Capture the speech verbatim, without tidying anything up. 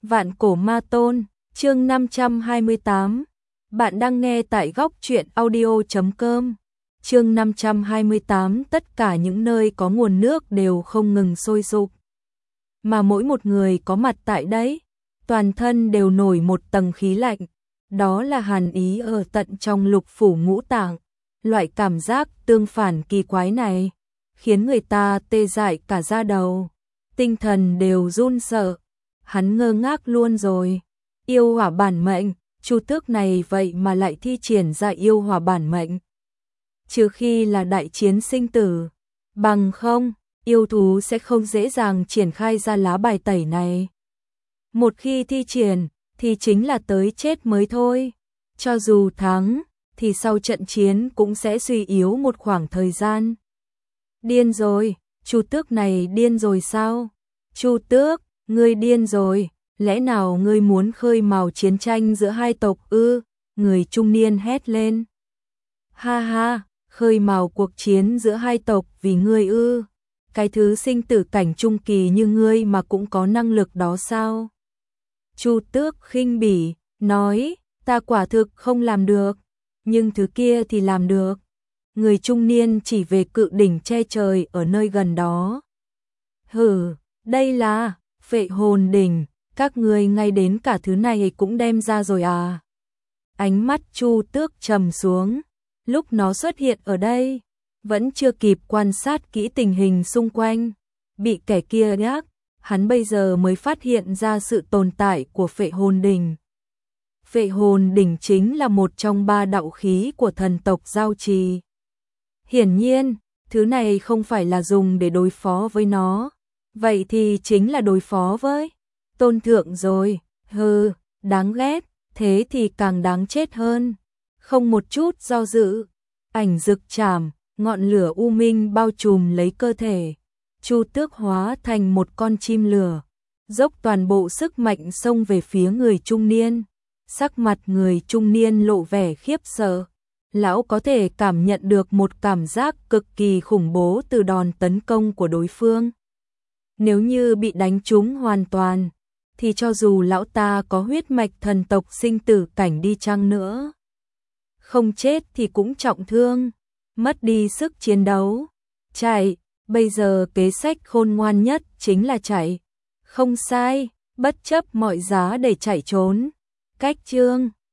Vạn cổ ma tôn, chương năm trăm hai mươi tám. Bạn đang nghe tại góc truyện audio chấm com. Chương năm trăm hai mươi tám, tất cả những nơi có nguồn nước đều không ngừng sôi sục. Mà mỗi một người có mặt tại đấy, toàn thân đều nổi một tầng khí lạnh, đó là hàn ý ở tận trong lục phủ ngũ tạng. Loại cảm giác tương phản kỳ quái này khiến người ta tê dại cả da đầu, tinh thần đều run sợ. Hắn ngơ ngác luôn rồi. Yêu hỏa bản mệnh, Chu Tước này vậy mà lại thi triển ra yêu hỏa bản mệnh. Trừ khi là đại chiến sinh tử, bằng không, yêu thú sẽ không dễ dàng triển khai ra lá bài tẩy này. Một khi thi triển, thì chính là tới chết mới thôi. Cho dù thắng, thì sau trận chiến cũng sẽ suy yếu một khoảng thời gian. Điên rồi, Chu Tước này điên rồi sao? Chu Tước, ngươi điên rồi, lẽ nào ngươi muốn khơi mào chiến tranh giữa hai tộc ư? Người trung niên hét lên. Ha ha, khơi mào cuộc chiến giữa hai tộc vì ngươi ư? Cái thứ sinh tử cảnh trung kỳ như ngươi mà cũng có năng lực đó sao? Chu Tước khinh bỉ, nói, ta quả thực không làm được, nhưng thứ kia thì làm được. Người trung niên chỉ về cự đỉnh che trời ở nơi gần đó. Hừ, đây là Phệ Hồn Đỉnh, các ngươi ngay đến cả thứ này cũng đem ra rồi à? Ánh mắt Chu Tước trầm xuống, lúc nó xuất hiện ở đây, vẫn chưa kịp quan sát kỹ tình hình xung quanh, bị kẻ kia nhắc, hắn bây giờ mới phát hiện ra sự tồn tại của Phệ Hồn Đỉnh. Phệ Hồn Đỉnh chính là một trong ba đạo khí của thần tộc Giao Trì. Hiển nhiên, thứ này không phải là dùng để đối phó với nó, vậy thì chính là đối phó với Tôn Thượng rồi. Hừ, đáng ghét, thế thì càng đáng chết hơn. Không một chút do dự, ảnh rực chảm, ngọn lửa u minh bao trùm lấy cơ thể. Chu Tước hóa thành một con chim lửa, dốc toàn bộ sức mạnh xông về phía người trung niên. Sắc mặt người trung niên lộ vẻ khiếp sợ. Lão có thể cảm nhận được một cảm giác cực kỳ khủng bố từ đòn tấn công của đối phương. Nếu như bị đánh trúng hoàn toàn, thì cho dù lão ta có huyết mạch thần tộc sinh tử cảnh đi chăng nữa, không chết thì cũng trọng thương, mất đi sức chiến đấu. Chạy, bây giờ kế sách khôn ngoan nhất chính là chạy. Không sai, bất chấp mọi giá để chạy trốn. Cách chương